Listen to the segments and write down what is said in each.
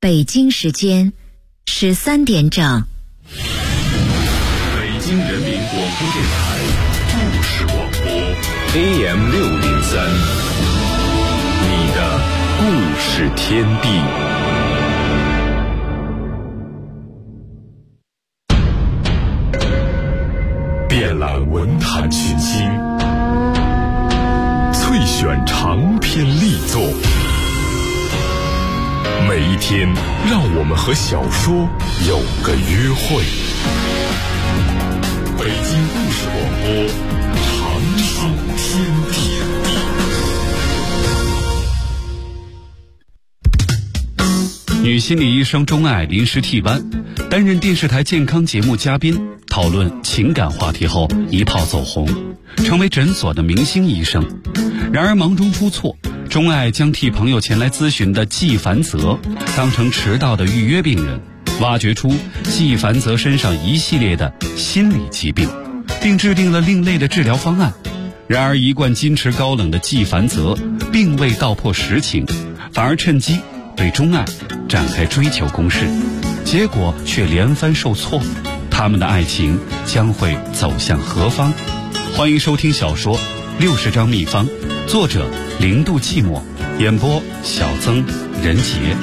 北京时间13点整。 北京人民广播电台故事广播 AM603，你的故事天地。遍览文坛群星，萃选长篇力作。每一天，让我们和小说有个约会。北京故事广播，长寿天地。 女心理医生钟爱临时替班，担任电视台健康节目嘉宾，讨论情感话题后一炮走红，成为诊所的明星医生。然而忙中出错，钟爱将替朋友前来咨询的季凡泽当成迟到的预约病人，挖掘出季凡泽身上一系列的心理疾病，并制定了另类的治疗方案。然而一贯矜持高冷的季凡泽并未道破实情，反而趁机对钟爱展开追求攻势，结果却连番受挫。他们的爱情将会走向何方？欢迎收听小说《60张秘方》，作者0度寂寞，演播小曾、任杰。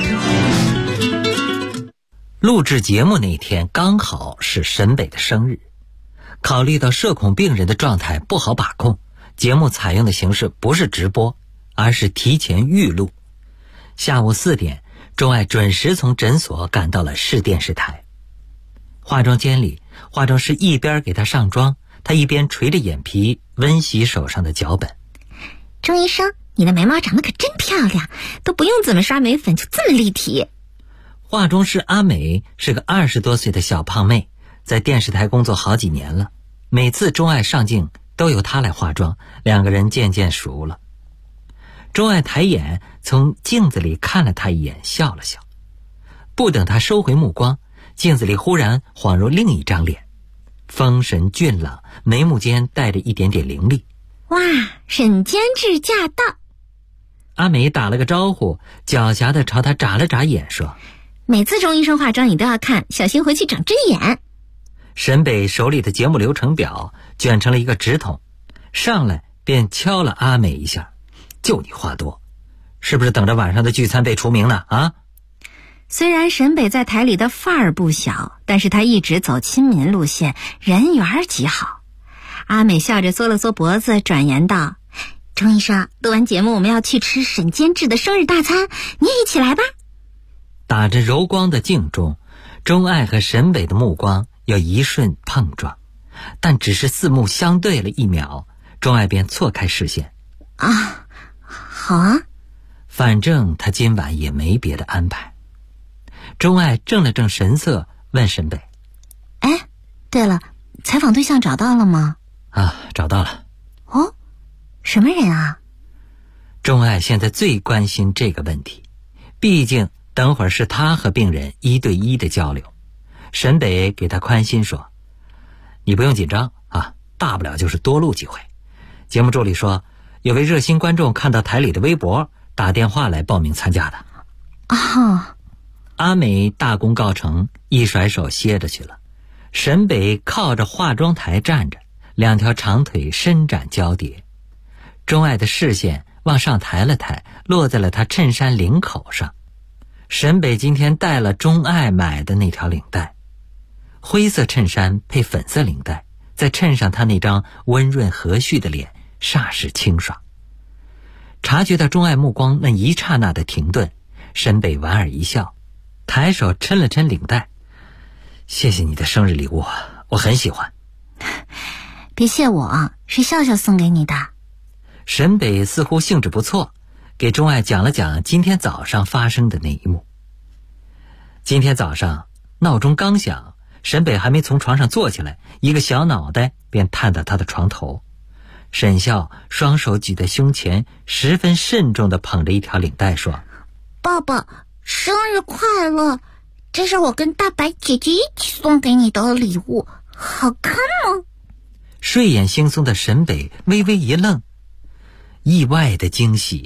录制节目那天刚好是沈北的生日，考虑到社恐病人的状态不好把控，节目采用的形式不是直播，而是提前预录。下午4点，钟爱准时从诊所赶到了市电视台。化妆间里，化妆师一边给她上妆，她一边垂着眼皮温习手上的脚本。 钟医生，你的眉毛长得可真漂亮，都不用怎么刷眉粉就这么立体。 化妆师阿美是个20多岁的小胖妹，在电视台工作好几年了，每次钟爱上镜都由她来化妆，两个人渐渐熟了。钟爱抬眼从镜子里看了她一眼，笑了笑。不等她收回目光，镜子里忽然晃入另一张脸，丰神俊朗，眉目间带着一点点凌厉。 哇，沈监制驾到！ 阿美打了个招呼，狡黠地朝他眨了眨眼，说： 每次钟医生化妆你都要看，小心回去长针眼。 沈北手里的节目流程表卷成了一个直筒，上来便敲了阿美一下。就你话多，是不是等着晚上的聚餐被除名呢？啊！ 虽然沈北在台里的范儿不小，但是他一直走亲民路线，人缘极好。阿美笑着缩了缩脖子，转言道：钟医生，录完节目我们要去吃沈监制的生日大餐，你也一起来吧。 打着柔光的镜中，钟爱和沈北的目光有一瞬碰撞，但只是四目相对了1秒，钟爱便错开视线。 啊，好啊， 反正他今晚也没别的安排。钟爱正了正神色，问沈北： 哎，对了，采访对象找到了吗？ 啊，找到了。 哦，什么人啊？ 钟爱现在最关心这个问题，毕竟等会儿是他和病人1对1的交流。沈北给他宽心说：你不用紧张啊，大不了就是多录几回。节目助理说，有位热心观众看到台里的微博，打电话来报名参加的。 哦， 阿美大功告成，一甩手歇着去了。沈北靠着化妆台站着，两条长腿伸展交叠。钟爱的视线往上抬了抬，落在了他衬衫领口上。沈北今天带了钟爱买的那条领带，灰色衬衫配粉色领带，再衬上他那张温润和煦的脸，煞是清爽。察觉到钟爱目光那一刹那的停顿，沈北莞尔一笑，抬手抻了抻领带。谢谢你的生日礼物，我很喜欢。 别谢我，是笑笑送给你的。 沈北似乎兴致不错，给钟爱讲了讲今天早上发生的那一幕。今天早上闹钟刚响，沈北还没从床上坐起来，一个小脑袋便探到他的床头。沈笑双手举在胸前，十分慎重地捧着一条领带说： 爸爸，生日快乐，这是我跟大白姐姐一起送给你的礼物，好看吗？ 睡眼惺忪的沈北微微一愣，意外的惊喜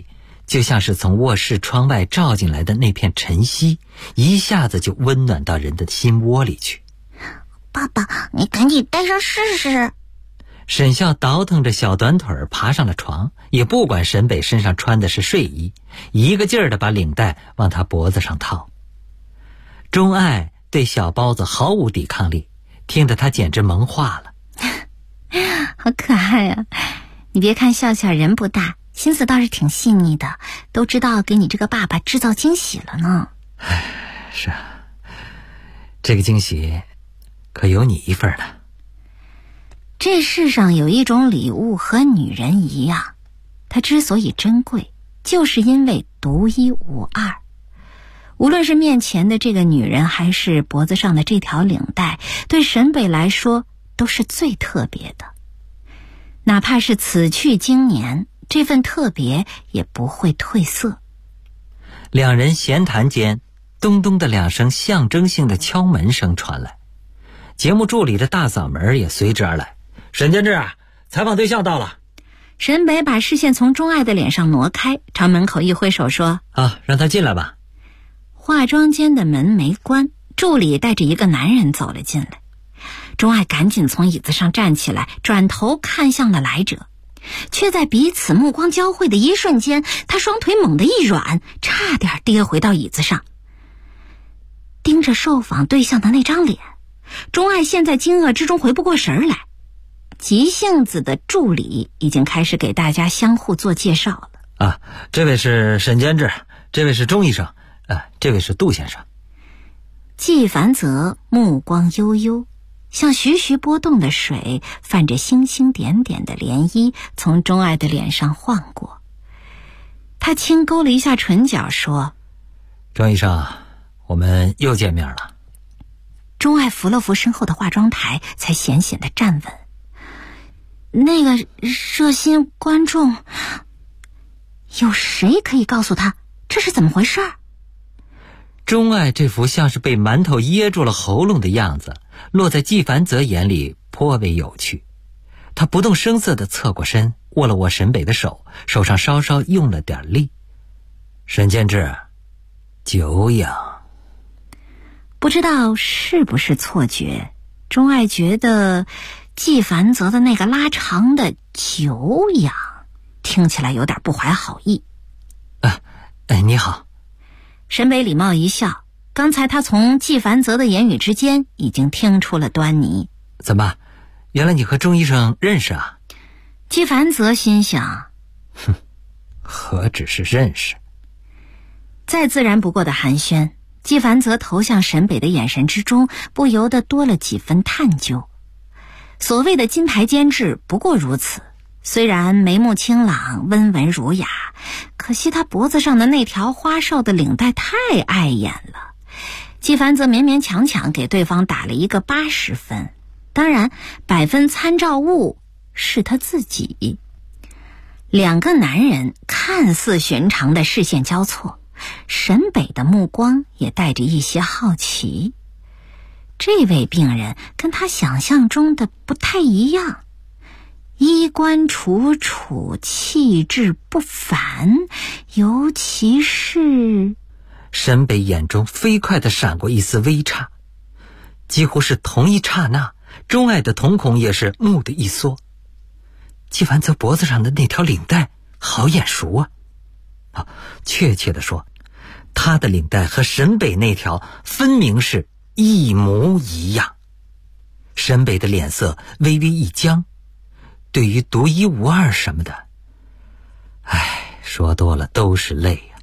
就像是从卧室窗外照进来的那片晨曦，一下子就温暖到人的心窝里去。 爸爸，你赶紧戴上试试。 沈笑倒腾着小短腿爬上了床，也不管沈北身上穿的是睡衣，一个劲儿地把领带往他脖子上套。钟爱对小包子毫无抵抗力，听得他简直萌化了。 好可爱啊！你别看笑笑人不大，心思倒是挺细腻的，都知道给你这个爸爸制造惊喜了呢。 是啊，这个惊喜可有你一份呢。 这世上有一种礼物和女人一样，它之所以珍贵，就是因为独一无二。无论是面前的这个女人，还是脖子上的这条领带，对沈北来说都是最特别的。哪怕是此去经年，这份特别也不会褪色。 两人闲谈间，咚咚的2声象征性的敲门声传来，节目助理的大嗓门也随之而来。沈监制，采访对象到了。 沈北把视线从钟爱的脸上挪开，朝门口一挥手说： 让他进来吧。 化妆间的门没关，助理带着一个男人走了进来。钟爱赶紧从椅子上站起来，转头看向了来者，却在彼此目光交汇的一瞬间，他双腿猛地一软，差点跌回到椅子上。盯着受访对象的那张脸，钟爱现在惊愕之中回不过神来。急性子的助理已经开始给大家相互做介绍了。 这位是沈监制，这位是钟医生，这位是杜先生。 季凡泽目光悠悠，像徐徐波动的水，泛着星星点点的涟漪，从钟爱的脸上晃过。他轻勾了一下唇角，说： 钟医生，我们又见面了。 钟爱扶了扶身后的化妆台，才险险地站稳。那个热心观众，有谁可以告诉他这是怎么回事？ 钟爱这副像是被馒头噎住了喉咙的样子，落在季凡泽眼里颇为有趣。他不动声色地侧过身，握了握沈北的手，手上稍稍用了点力。沈监制，久仰。 不知道是不是错觉，钟爱觉得季凡泽的那个拉长的久仰听起来有点不怀好意。 你好。 沈北礼貌一笑，刚才他从季凡泽的言语之间已经听出了端倪。 怎么，原来你和钟医生认识啊？ 季凡泽心想， 何止是认识。 再自然不过的寒暄，季凡泽投向沈北的眼神之中不由得多了几分探究。所谓的金牌监制不过如此，虽然眉目清朗，温文儒雅，可惜他脖子上的那条花哨的领带太碍眼了。季凡泽勉勉强强给对方打了一个80分，当然100分参照物是他自己。两个男人看似寻常的视线交错，沈北的目光也带着一些好奇。这位病人跟他想象中的不太一样，衣冠楚楚，气质不凡，尤其是…… 沈北眼中飞快地闪过一丝微诧，几乎是同一刹那，钟爱的瞳孔也是蓦地一缩。季凡泽脖子上的那条领带好眼熟啊！确切地说，他的领带和沈北那条分明是一模一样。沈北的脸色微微一僵，对于独一无二什么的，说多了都是泪呀。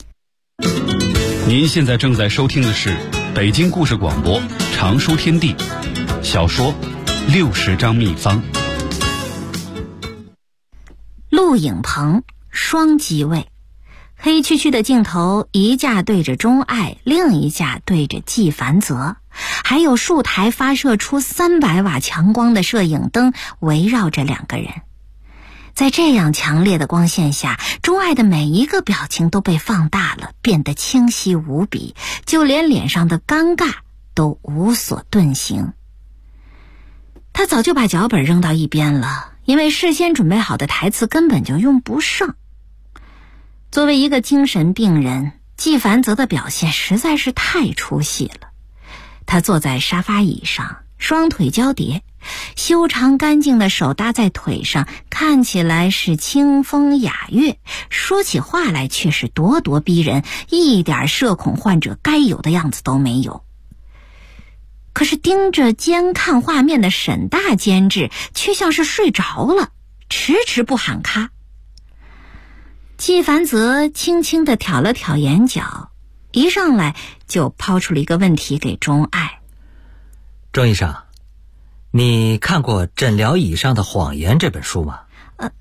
您现在正在收听的是北京故事广播长书天地小说60张秘方。 录影棚双机位，黑黢黢的镜头，一架对着钟爱，另一架对着季凡泽，还有数台发射出300瓦强光的摄影灯围绕着两个人。在这样强烈的光线下，钟爱的每一个表情都被放大了，变得清晰无比，就连脸上的尴尬都无所遁形。他早就把脚本扔到一边了，因为事先准备好的台词根本就用不上。 作为一个精神病人，季凡泽的表现实在是太出戏了。他坐在沙发椅上，双腿交叠，修长干净的手搭在腿上，看起来是清风雅乐，说起话来却是咄咄逼人，一点社恐患者该有的样子都没有。可是盯着监看画面的沈大监制却像是睡着了，迟迟不喊咔。季凡泽轻轻地挑了挑眼角，一上来就抛出了一个问题给钟爱。 钟医生，你看过《诊疗椅上的谎言》这本书吗？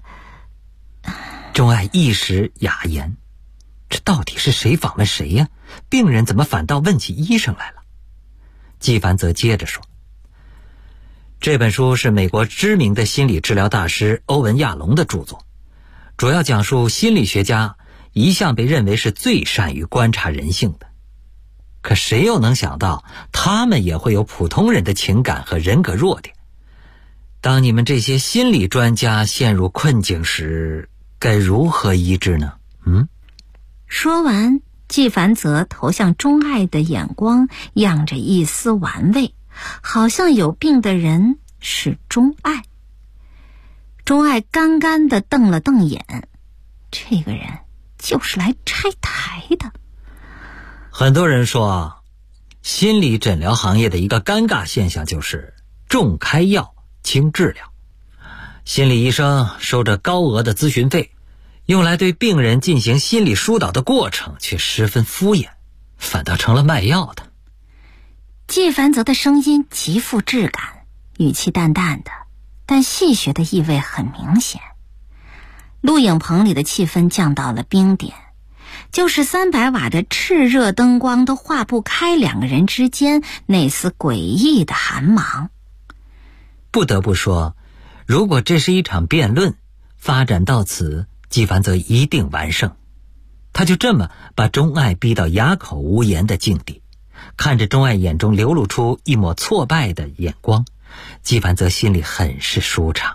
钟爱一时哑言，这到底是谁访问谁呀？病人怎么反倒问起医生来了？季凡泽接着说，这本书是美国知名的心理治疗大师欧文·亚龙的著作，主要讲述心理学家一向被认为是最善于观察人性的。可谁又能想到，他们也会有普通人的情感和人格弱点。当你们这些心理专家陷入困境时，该如何医治呢？ 说完，季凡泽投向钟爱的眼光漾着一丝玩味，好像有病的人是钟爱。钟爱干干地瞪了瞪眼，这个人就是来拆台的。 很多人说，心理诊疗行业的一个尴尬现象就是重开药轻治疗。心理医生收着高额的咨询费，用来对病人进行心理疏导的过程却十分敷衍，反倒成了卖药的。 季凡泽的声音极富质感，语气淡淡的，但戏谑的意味很明显。录影棚里的气氛降到了冰点，就是300瓦的炽热灯光都化不开两个人之间那丝诡异的寒芒。 不得不说，如果这是一场辩论，发展到此，季凡泽一定完胜。他就这么把钟爱逼到哑口无言的境地，看着钟爱眼中流露出一抹挫败的眼光，季凡泽心里很是舒畅。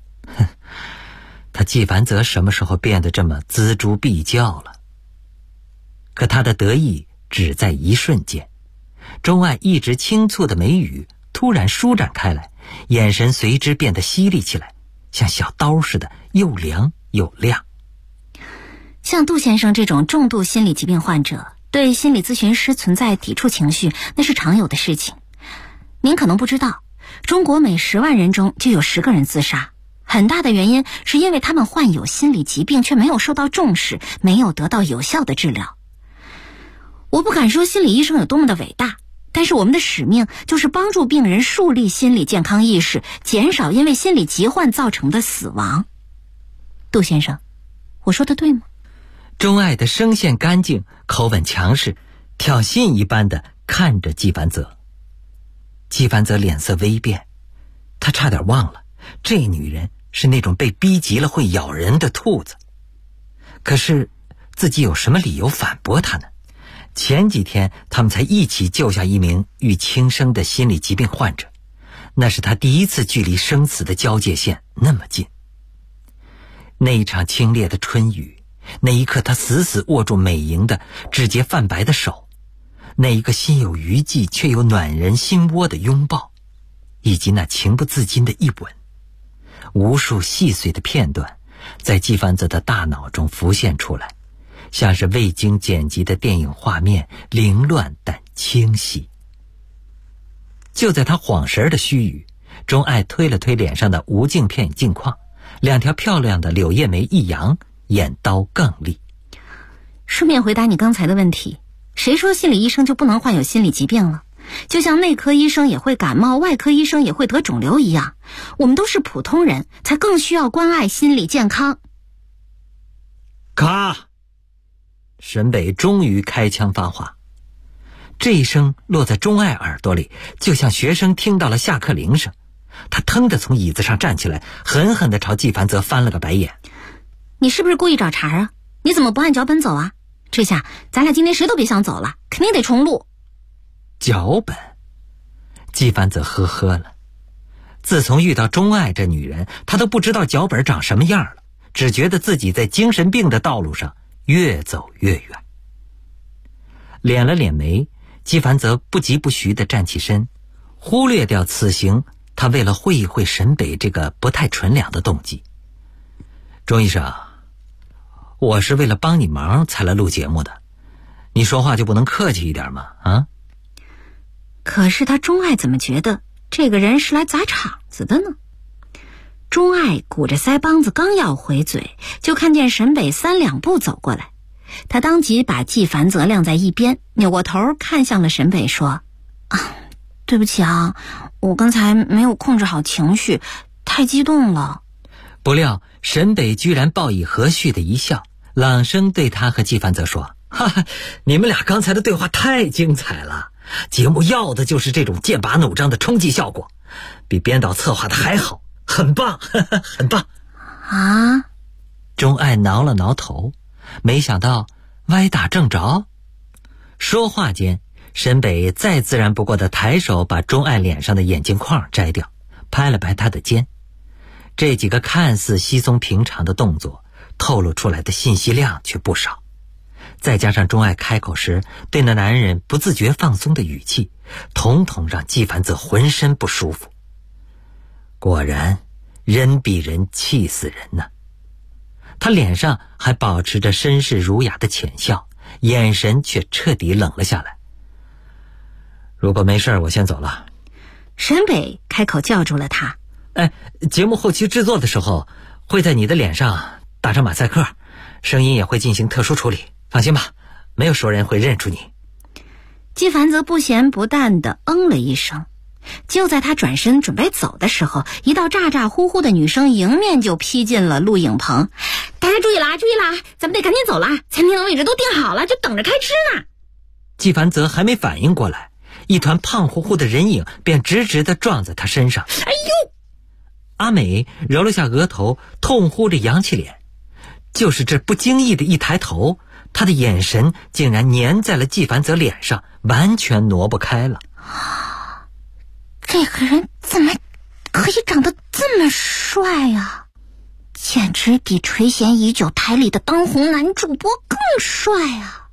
他季凡泽什么时候变得这么锱铢必较了？可他的得意只在一瞬间，钟爱一直轻蹙的眉宇突然舒展开来，眼神随之变得犀利起来，像小刀似的，又凉又亮。 像杜先生这种重度心理疾病患者，对心理咨询师存在抵触情绪，那是常有的事情。您可能不知道，中国每10万人中就有10个人自杀，很大的原因是因为他们患有心理疾病却没有受到重视，没有得到有效的治疗。我不敢说心理医生有多么的伟大，但是我们的使命就是帮助病人树立心理健康意识，减少因为心理疾患造成的死亡。杜先生，我说的对吗？ 钟爱的声线干净，口吻强势，挑衅一般的看着季凡泽。季凡泽脸色微变，他差点忘了，这女人是那种被逼急了会咬人的兔子。可是自己有什么理由反驳她呢？前几天他们才一起救下一名欲轻生的心理疾病患者，那是他第一次距离生死的交界线那么近。那一场清冽的春雨，那一刻他死死握住美莹的指节泛白的手，那一个心有余悸却又暖人心窝的拥抱，以及那情不自禁的一吻，无数细碎的片段在季凡泽的大脑中浮现出来，像是未经剪辑的电影画面，凌乱但清晰。就在他晃神的须臾，钟爱推了推脸上的无镜片镜框，2条漂亮的柳叶眉一扬，眼刀更利。 顺便回答你刚才的问题，谁说心理医生就不能患有心理疾病了？就像内科医生也会感冒，外科医生也会得肿瘤一样，我们都是普通人，才更需要关爱心理健康。 咔！沈北终于开枪发话，这一声落在钟爱耳朵里，就像学生听到了下课铃声。他腾地从椅子上站起来，狠狠地朝季凡泽翻了个白眼。 你是不是故意找茬啊？你怎么不按脚本走啊？这下咱俩今天谁都别想走了，肯定得重录。 脚本？季凡泽呵呵了。自从遇到钟爱这女人，他都不知道脚本长什么样了，只觉得自己在精神病的道路上越走越远。敛了敛眉，纪梵泽不疾不徐地站起身，忽略掉此行他为了会一会沈北这个不太纯良的动机。钟医生，我是为了帮你忙才来录节目的，你说话就不能客气一点吗？啊？ 可是他钟爱怎么觉得这个人是来砸场子的呢？钟爱鼓着腮帮子刚要回嘴，就看见沈北3两步走过来，他当即把纪梵泽晾在一边，扭过头看向了沈北说：对不起啊，我刚才没有控制好情绪，太激动了。 不料沈北居然报以和煦的一笑，朗声对他和纪梵泽说：哈哈，你们俩刚才的对话太精彩了，节目要的就是这种剑拔弩张的冲击效果，比编导策划的还好，很棒，呵呵，很棒。 啊？ 钟爱挠了挠头，没想到歪打正着。说话间，沈北再自然不过的抬手把钟爱脸上的眼镜框摘掉，拍了拍他的肩。这几个看似稀松平常的动作，透露出来的信息量却不少。再加上钟爱开口时对那男人不自觉放松的语气，统统让纪梵泽浑身不舒服。果然，人比人气死人呢。他脸上还保持着绅士儒雅的浅笑，眼神却彻底冷了下来。如果没事，我先走了。 沈北开口叫住了他。 节目后期制作的时候，会在你的脸上打上马赛克，声音也会进行特殊处理，放心吧，没有熟人会认出你。 纪梵泽不咸不淡地了一声。就在他转身准备走的时候，一道咋咋呼呼的女声迎面就劈进了录影棚。大家注意啦，注意啦，咱们得赶紧走啦，餐厅的位置都订好了，就等着开吃呢。 纪梵泽还没反应过来，一团胖乎乎的人影便直直地撞在他身上。 哎呦！ 阿美揉了下额头，痛呼着扬起脸。就是这不经意的一抬头，他的眼神竟然粘在了纪梵泽脸上，完全挪不开了。 这个人怎么可以长得这么帅呀？简直比垂涎已久台里的当红男主播更帅啊！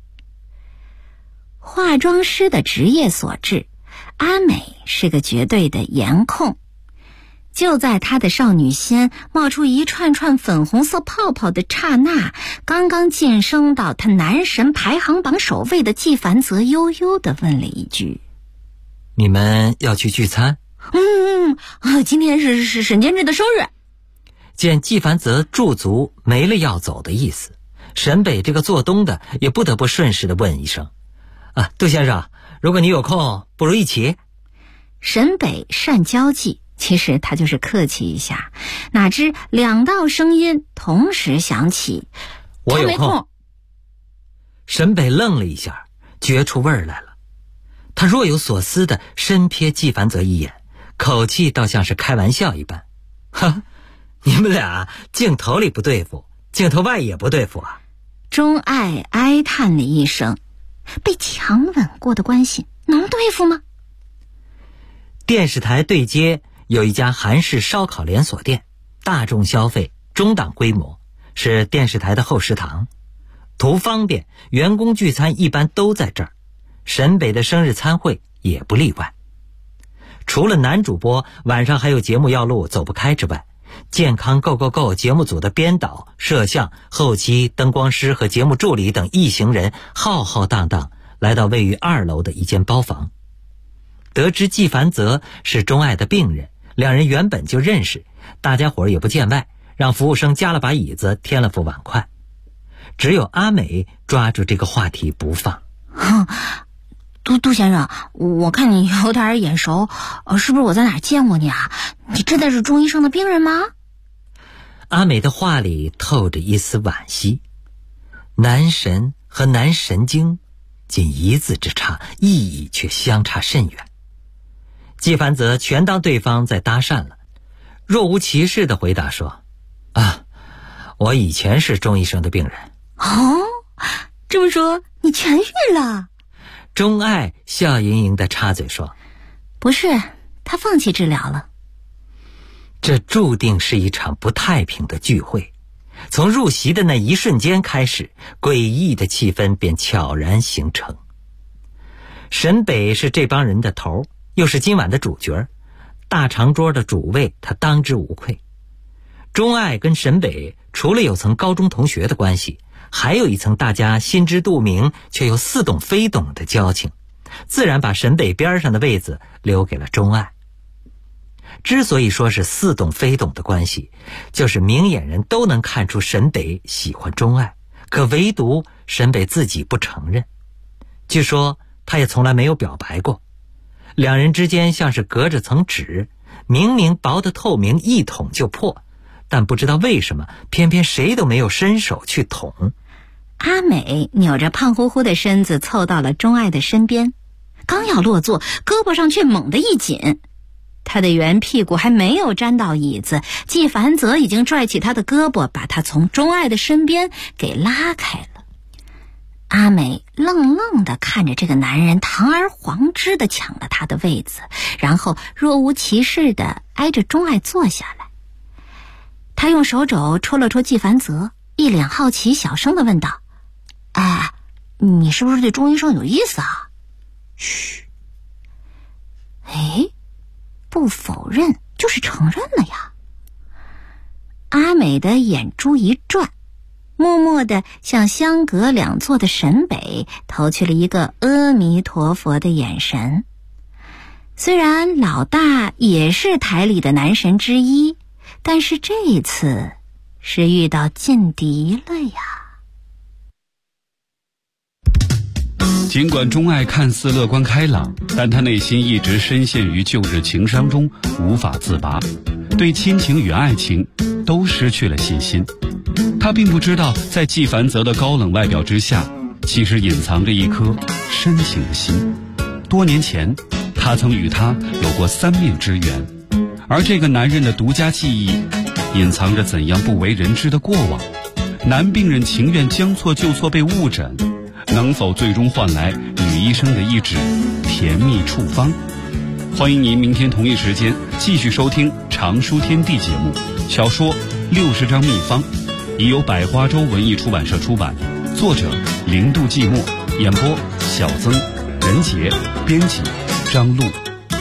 化妆师的职业所致，阿美是个绝对的颜控。就在她的少女心冒出一串串粉红色泡泡的刹那，刚刚晋升到她男神排行榜首位的纪梵泽悠悠地问了一句： 你们要去聚餐？ 今天是沈监制的生日。 见纪梵泽驻足没了要走的意思，沈北这个做东的也不得不顺势地问一声：杜先生，如果你有空，不如一起。 沈北善交际，其实他就是客气一下，哪知2道声音同时响起： 我有空。沈北愣了一下，觉出味儿来了。他若有所思地深瞥纪梵泽一眼，口气倒像是开玩笑一般：你们俩镜头里不对付，镜头外也不对付啊。 钟爱哀叹了一声，被强吻过的关系能对付吗？ 电视台对接有一家韩式烧烤连锁店，大众消费，中档规模，是电视台的后食堂。图方便，员工聚餐一般都在这儿，沈北的生日餐会也不例外。除了男主播晚上还有节目要录走不开之外，健康 Go 节目组的编导、摄像、后期、灯光师和节目助理等一行人浩浩荡荡来到位于2楼的一间包房。得知纪梵泽是钟爱的病人，两人原本就认识，大家伙也不见外，让服务生加了把椅子，添了副碗筷。只有阿美抓住这个话题不放。 杜先生，我看你有点眼熟，是不是我在哪儿见过你啊？你真的是钟医生的病人吗？ 阿美的话里透着一丝惋惜。男神和男神经仅1字之差，意义却相差甚远。纪梵泽全当对方在搭讪了，若无其事地回答说：我以前是钟医生的病人。 这么说你痊愈了？ 钟爱笑盈盈地插嘴说： 不是，他放弃治疗了。 这注定是一场不太平的聚会。 从入席的那一瞬间开始，诡异的气氛便悄然形成。沈北是这帮人的头，又是今晚的主角，大长桌的主位他当之无愧。钟爱跟沈北除了有层高中同学的关系，还有一层大家心知肚明却又似懂非懂的交情，自然把沈北边上的位子留给了钟爱。之所以说是似懂非懂的关系，就是明眼人都能看出沈北喜欢钟爱，可唯独沈北自己不承认。据说他也从来没有表白过，两人之间像是隔着层纸，明明薄得透明，一捅就破，但不知道为什么偏偏谁都没有伸手去捅。 阿美扭着胖乎乎的身子凑到了钟爱的身边，刚要落座，胳膊上却猛地一紧，他的圆屁股还没有沾到椅子，季凡泽已经拽起他的胳膊，把他从钟爱的身边给拉开了。阿美愣愣地看着这个男人堂而皇之地抢了他的位子，然后若无其事地挨着钟爱坐下来。他用手肘戳了戳季凡泽，一脸好奇小声地问道：哎，你是不是对钟医生有意思啊？嘘。哎，不否认就是承认了呀。阿美的眼珠一转，默默地向相隔两座的沈北投去了一个阿弥陀佛的眼神。虽然老大也是台里的男神之一，但是这一次是遇到劲敌了呀。 尽管钟爱看似乐观开朗，但他内心一直深陷于旧日情伤中无法自拔，对亲情与爱情都失去了信心。他并不知道，在季凡泽的高冷外表之下，其实隐藏着一颗深情的心。多年前，他曾与他有过3面之缘，而这个男人的独家记忆，隐藏着怎样不为人知的过往。男病人情愿将错就错被误诊，能否最终换来女医生的一纸甜蜜处方？欢迎您明天同一时间继续收听常书天地节目，小说60张秘方，已由百花洲文艺出版社出版，作者零度寂寞，演播小曾、任杰，编辑张璐。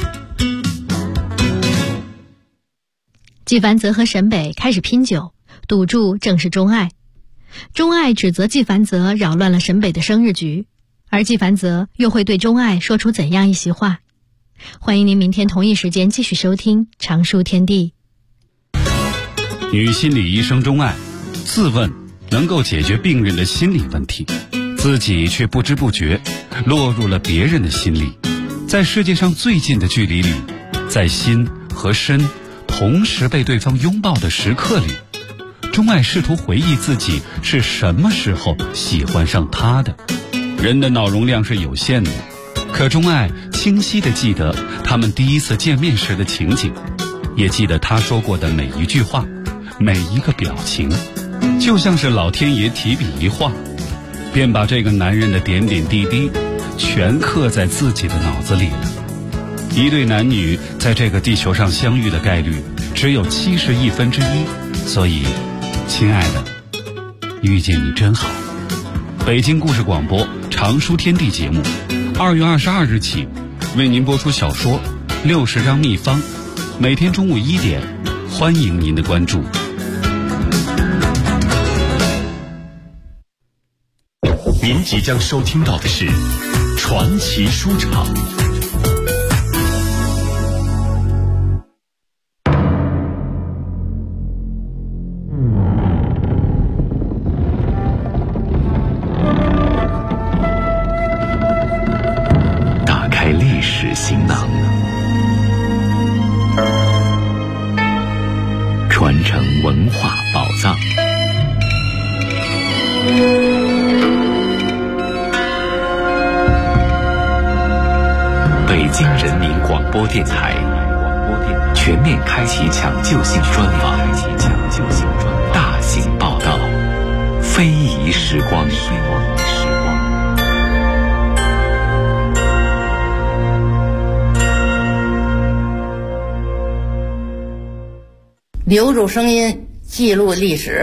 季凡泽和沈北开始拼酒，赌注正是钟爱。钟爱指责季凡泽扰乱了沈北的生日局，而季凡泽又会对钟爱说出怎样一席话？欢迎您明天同一时间继续收听常书天地。 女心理医生钟爱自问能够解决病人的心理问题，自己却不知不觉落入了别人的心里。在世界上最近的距离里，在心和身同时被对方拥抱的时刻里，钟爱试图回忆自己是什么时候喜欢上他的。人的脑容量是有限的，可钟爱清晰地记得他们第一次见面时的情景，也记得他说过的每一句话，每一个表情，就像是老天爷提笔一画，便把这个男人的点点滴滴全刻在自己的脑子里了。一对男女在这个地球上相遇的概率只有1/71，所以亲爱的，遇见你真好。北京故事广播常书天地节目2月22日起为您播出小说60张秘方，每天中午1点，欢迎您的关注。 您即将收听到的是传奇书场。打开历史行囊，传承文化宝藏。北京人民广播电台全面开启抢救性专访，大型报道，非遗时光。 留住声音，记录历史。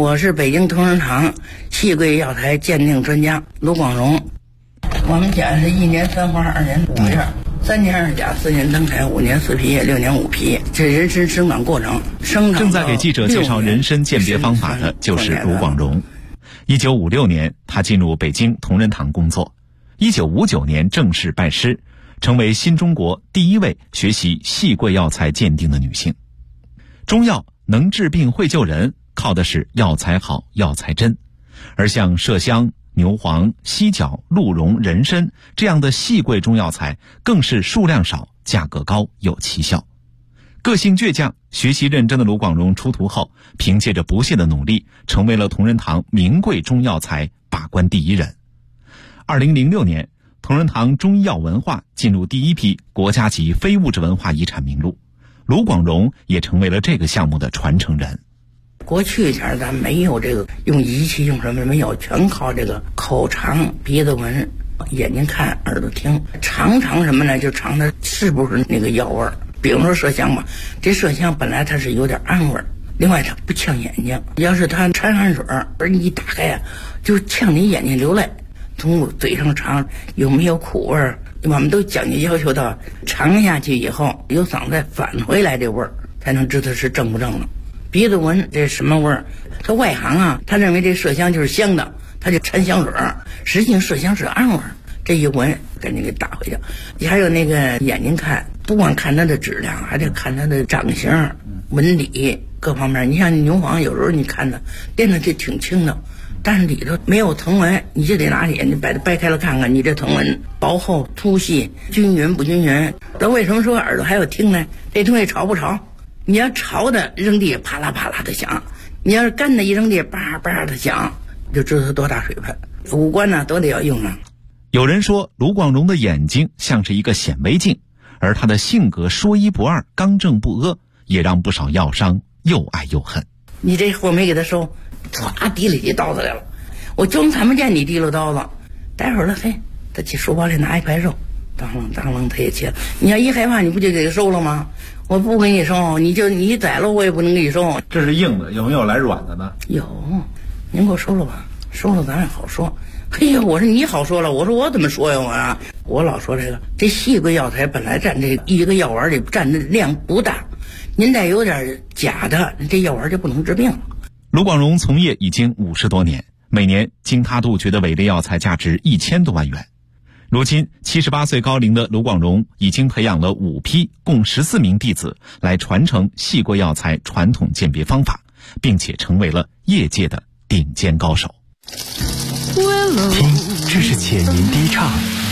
我是北京同仁堂细桂药材鉴定专家卢广荣。我们家是1年3花2年5月，3年2甲4年登台5年4皮6年5皮，这人参生长过程。 正在给记者介绍人参鉴别方法的就是卢广荣。1956年，他进入北京同仁堂工作。1959年正式拜师，成为新中国第一位学习细桂药材鉴定的女性。中药能治病会救人，靠的是药材好、药材真。而像麝香、牛黄、犀角、鹿茸、人参这样的细桂中药材，更是数量少、价格高、有奇效。个性倔强、学习认真的卢广荣出徒后，凭借着不懈的努力，成为了同仁堂名贵中药材把关第一人。2006年，同仁堂中医药文化进入第一批国家级非物质文化遗产名录，卢广荣也成为了这个项目的传承人。 过去前咱没有这个用仪器用什么没有，全靠这个口尝、鼻子闻、眼睛看、耳朵听，尝什么呢？就尝它是不是那个药味儿。比如说麝香吧，这麝香本来它是有点氨味儿，另外它不呛眼睛，要是它掺汗水而你一打开啊，就呛你眼睛流泪。从嘴上尝有没有苦味儿，我们都讲究要求到尝下去以后有嗓子再返回来这味儿，才能知道是正不正的。鼻子闻这什么味儿？他外行啊，他认为这麝香就是香的，他就掺香水，实际上麝香是氨味儿。这一闻赶紧给打回去。还有那个眼睛看，不光看它的质量，还得看它的长形、纹理各方面。你像牛黄，有时候你看它练的就挺轻的，但是里头没有藤纹，你就得拿眼睛把它掰开了看看，你这藤纹薄厚、粗细、均匀不均匀。那为什么说耳朵还有听呢？这东西潮不潮？你要潮的扔地啪啦啪啦的响，你要是干的一扔地叭叭的响，就知道它多大水分。五官呢都得要用上。 有人说卢广荣的眼睛像是一个显微镜，而他的性格说一不二、刚正不阿，也让不少药商又爱又恨。 你这货没给他收，唰提里起刀子来了，我就看不见你提了刀子，待会儿了嘿，他去书包里拿一块肉，当啷他也切了。你要一害怕，你不就给他收了吗？我不给你收，你宰了我也不能给你收。 这是硬的，有没有来软的呢？ 有，您给我收了吧，收了咱也好说。嘿呀，我说你好说了，我说我怎么说呀我老说这细桂药材本来占这一个药丸里占的量不大，您再有点假的，这药丸就不能治病了。 卢广荣从业已经50多年，每年经他杜绝的伪劣药材价值1000多万元。如今78岁高龄的卢广荣已经培养了5批共14名弟子来传承细桂药材传统鉴别方法，并且成为了业界的顶尖高手。 听，这是浅吟低唱；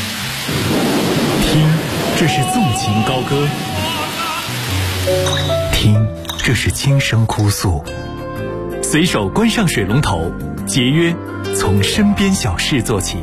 听，这是纵情高歌；听，这是轻声哭诉。随手关上水龙头，节约从身边小事做起。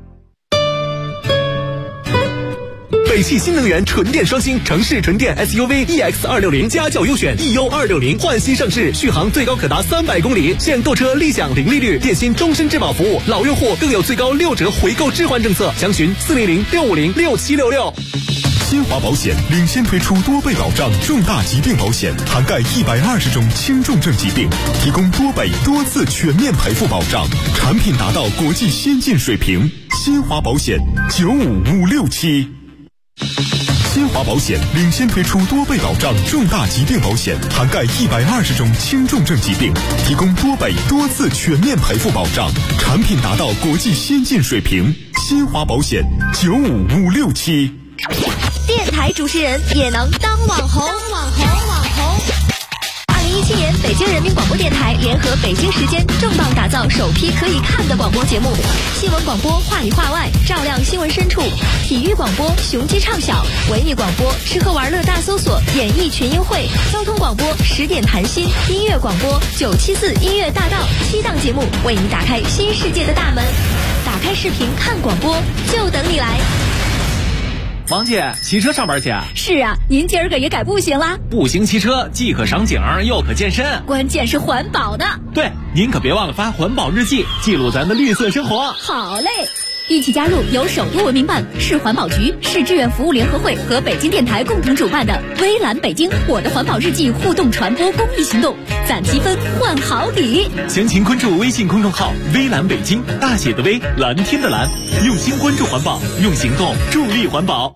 北汽新能源纯电双星城市纯电 SUV EX260家轿优选 EU260焕新上市，续航最高可达300公里，现购车立享零利率，电信终身质保服务，老用户更有最高6折回购置换政策，详询400-650-6766。新华保险领先推出多倍保障重大疾病保险，涵盖120种轻重症疾病，提供多倍多次全面赔付保障，产品达到国际先进水平。新华保险95567。新华保险领先推出多倍保障重大疾病保险，涵盖120种轻重症疾病，提供多倍多次全面赔付保障，产品达到国际先进水平。新华保险95567。 电台主持人也能当网红。2017年，北京人民广播电台联合北京时间重磅打造首批可以看的广播节目，新闻广播话里话外，照亮新闻深处；体育广播雄鸡唱晓，文艺广播吃喝玩乐大搜索，演艺群英会；交通广播10点谈心，音乐广播974音乐大道，7档节目为你打开新世界的大门。打开视频看广播，就等你来。 王姐，骑车上班去？ 是啊，您今儿个也改步行啦？ 步行骑车既可赏景又可健身， 关键是环保的。 对，您可别忘了发环保日记，记录咱的绿色生活。 好嘞。 一起加入由首都文明办、市环保局、市志愿服务联合会和北京电台共同主办的微蓝北京我的环保日记互动传播公益行动，攒积分换好礼。 详情关注微信公众号微蓝北京，大写的微，蓝天的蓝，用心关注环保，用行动助力环保。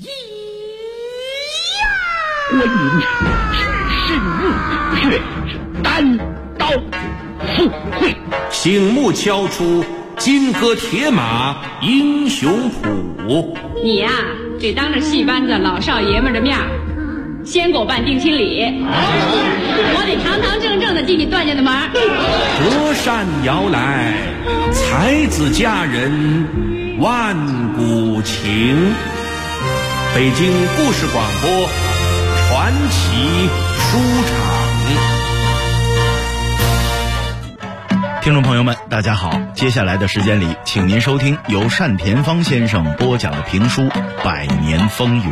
观音只是木，却是单刀赴会， 醒目敲出金戈铁马英雄谱。 你呀，得当着戏班子老少爷们的面先给我办定亲礼，我得堂堂正正的进你段家的门。 隔山遥来，才子佳人万古情。北京故事广播传奇书场。听众朋友们，大家好，接下来的时间里，请您收听由单田芳先生播讲的评书《百年风云》。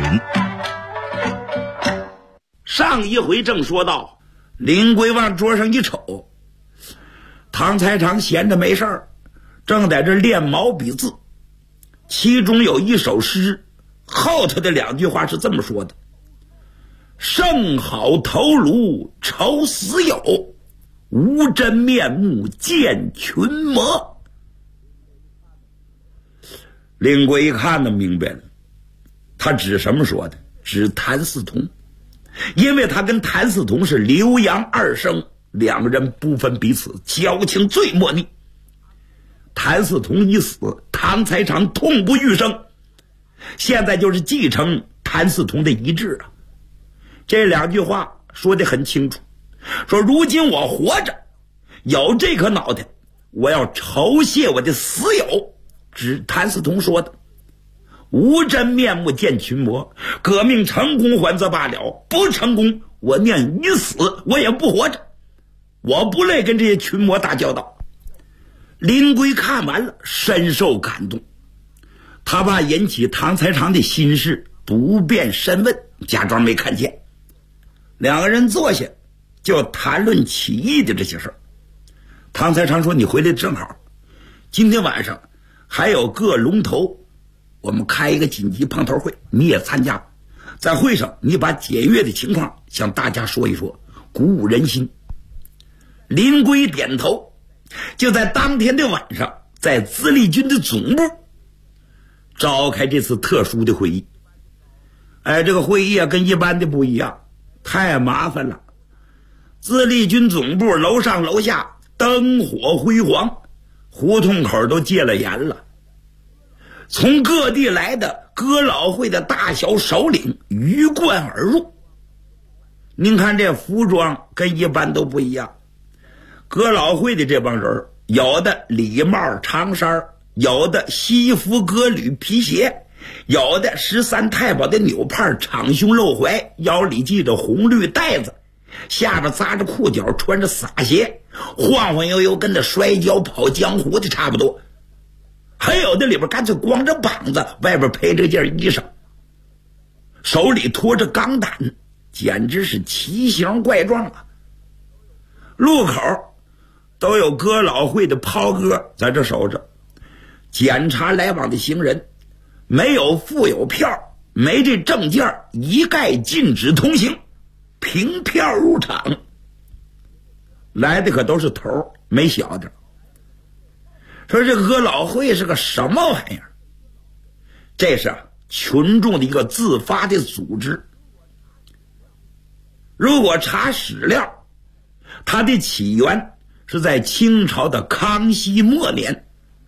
上一回正说到，林桂往桌上一瞅，唐才常闲着没事儿，正在这练毛笔字，其中有一首诗，后头的两句话是这么说的：盛好头颅愁死有，无真面目见群魔。林桂一看就明白了，他指什么说的？指谭嗣同。因为他跟谭嗣同是刘杨二生，两个人不分彼此，交情最莫逆。谭嗣同一死，唐才常痛不欲生，现在就是继承谭嗣同的遗志啊。这两句话说得很清楚，说如今我活着，有这颗脑袋，我要酬谢我的死友。指谭嗣同说的，无真面目见群魔，革命成功还则罢了，不成功我念你死，我也不活着，我不累跟这些群魔打交道。林桂看完了深受感动，他怕引起唐才常的心事，不便深问，假装没看见。两个人坐下就谈论起义的这些事儿。唐才常说，你回来正好，今天晚上还有各龙头，我们开一个紧急碰头会，你也参加，在会上你把检阅的情况向大家说一说，鼓舞人心。林桂点头，就在当天的晚上，在自立军的总部召开这次特殊的会议。这个会议跟一般的不一样，太麻烦了。自立军总部楼上楼下灯火辉煌，胡同口都戒了严了。从各地来的哥老会的大小首领鱼贯而入。您看这服装跟一般都不一样，哥老会的这帮人，有的礼帽长衫，有的西服革履皮鞋，有的13太保的纽帕敞胸露怀，腰里系着红绿带子，下边扎着裤脚，穿着洒鞋，晃晃悠悠，跟那摔跤跑江湖的差不多。还有的里边干脆光着膀子，外边配着件衣裳，手里拖着钢胆，简直是奇形怪状啊。路口都有哥老会的袍哥在这守着，检查来往的行人，没有附有票，没这证件，一概禁止通行，凭票入场。来的可都是头，没小的。说这哥老会是个什么玩意儿？这是群众的一个自发的组织。如果查史料，它的起源是在清朝的康熙末年，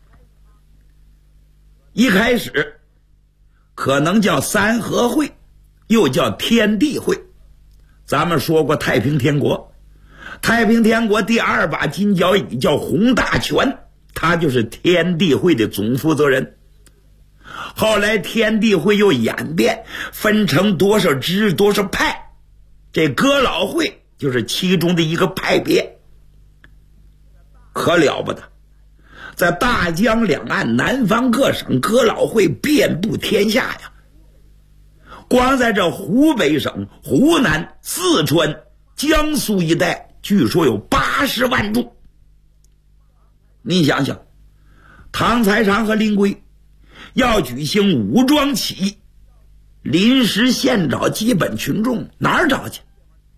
一开始可能叫三合会，又叫天地会。咱们说过太平天国，太平天国第二把金角椅叫洪大全，他就是天地会的总负责人。后来天地会又演变，分成多少支多少派，这哥老会就是其中的一个派别。可了不得，在大江两岸南方各省哥老会遍布天下呀。光在这湖北省、湖南、四川、江苏一带，据说有80万处。你想想，唐才常和林桂要举行武装起义，临时现找基本群众，哪儿找去？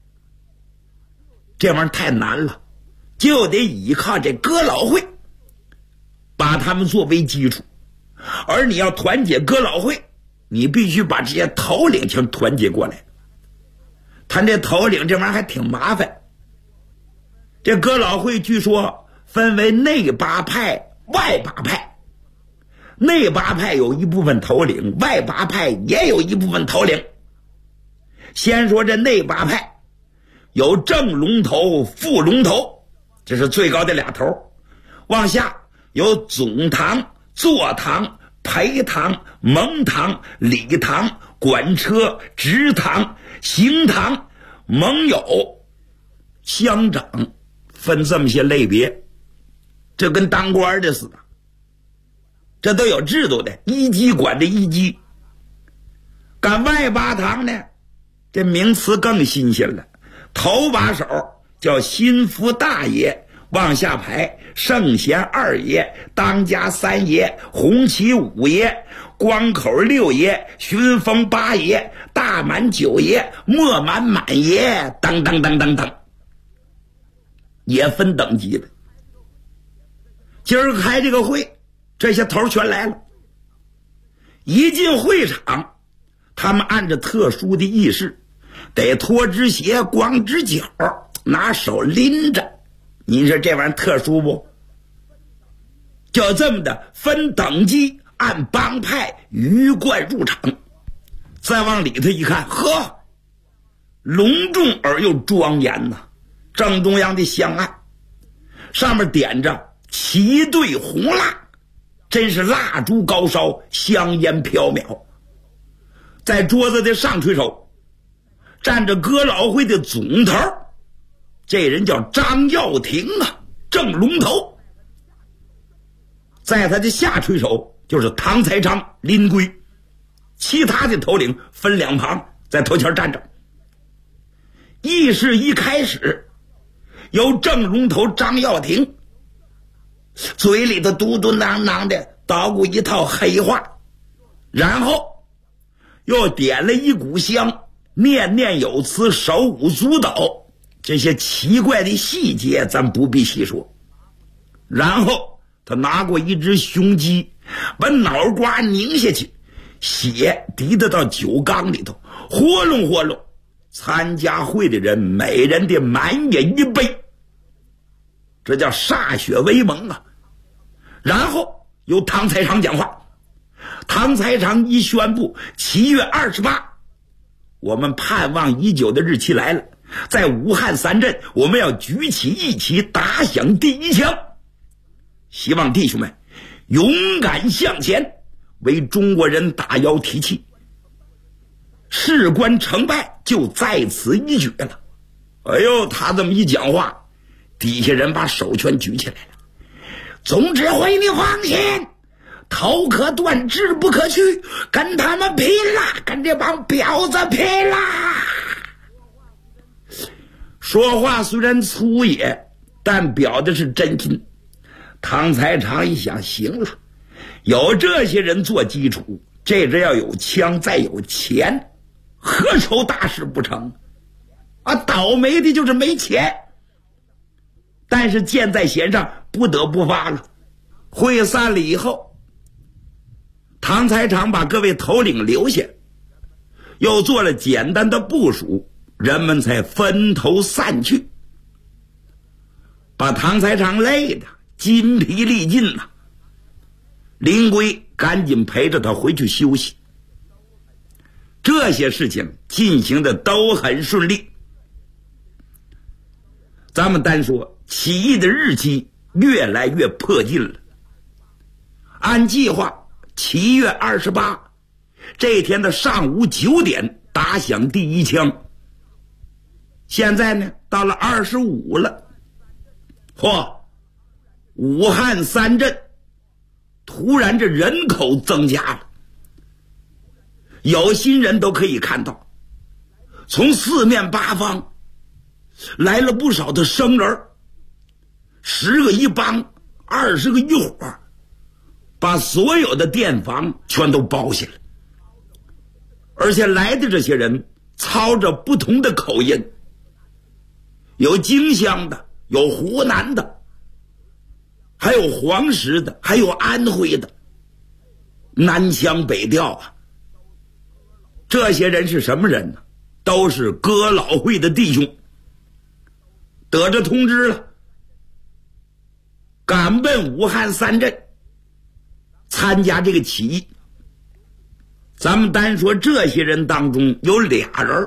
这玩意儿太难了，就得依靠这哥老会，把他们作为基础。而你要团结哥老会，你必须把这些头领全团结过来。他这头领这玩意儿还挺麻烦。这哥老会据说分为内八派、外八派。内八派有一部分头领，外八派也有一部分头领。先说这内八派，有正龙头、副龙头，这是最高的俩头。往下有总堂、坐堂、陪堂、蒙堂、礼堂、管车、直堂、行堂、盟友、乡长，分这么些类别。这跟当官的似的，这都有制度的，一级管着一级。赶外八堂呢，这名词更新鲜了，头把手叫心腹大爷，往下排圣贤二爷、当家三爷、红旗五爷、光口六爷、巡风八爷、大满九爷、末满满爷，等等等等等，也分等级了。今儿开这个会，这些头全来了。一进会场，他们按照特殊的仪式，得脱只鞋，光只脚，拿手拎着。您说这玩意儿特殊不？就这么的分等级，按帮派鱼贯入场。再往里头一看，呵，隆重而又庄严呐！正中央的香案，上面点着旗对红蜡，真是蜡烛高烧，香烟飘渺。在桌子的上垂手站着哥老会的总头，这人叫张耀庭啊，正龙头。在他的下垂手就是唐才昌、林圭，其他的头领分两旁在头前站着。议事一开始，由正龙头张耀庭嘴里头嘟嘟囔囔的捣鼓一套黑话，然后又点了一股香，念念有词，手舞足蹈，这些奇怪的细节咱不必细说。然后他拿过一只雄鸡，把脑瓜拧下去，血滴得到酒缸里头，活弄活弄，参加会的人每人的满饮一杯，这叫歃血为盟啊。然后由唐才昌讲话，唐才昌一宣布7月28，我们盼望已久的日期来了，在武汉三镇我们要举起义旗，打响第一枪，希望弟兄们勇敢向前，为中国人打腰提气，事关成败就在此一决了。哎呦，他这么一讲话，底下人把手全举起来了。总指挥你放心，头可断，志不可屈，跟他们拼了，跟这帮婊子拼了。说话虽然粗野，但表的是真心。唐才昌一想，行了，有这些人做基础，这只要有枪再有钱，何愁大事不成啊？倒霉的就是没钱。但是箭在弦上，不得不发了。会散了以后，唐才昌把各位头领留下，又做了简单的部署，人们才分头散去，把唐才昌累的筋疲力尽呐。林圭赶紧陪着他回去休息。这些事情进行的都很顺利。咱们单说起义的日期越来越迫近了。按计划7月28这天的上午9点打响第一枪。现在呢到了25了，嚯，武汉三镇突然这人口增加了，有心人都可以看到，从四面八方来了不少的生人，10个一帮，20个一伙， 把所有的店房全都包下来。而且来的这些人操着不同的口音，有荆襄的，有湖南的，还有黄石的，还有安徽的，南腔北调啊。这些人是什么人呢？都是哥老会的弟兄，得着通知了，赶奔武汉三镇参加这个起义。咱们单说这些人当中有俩人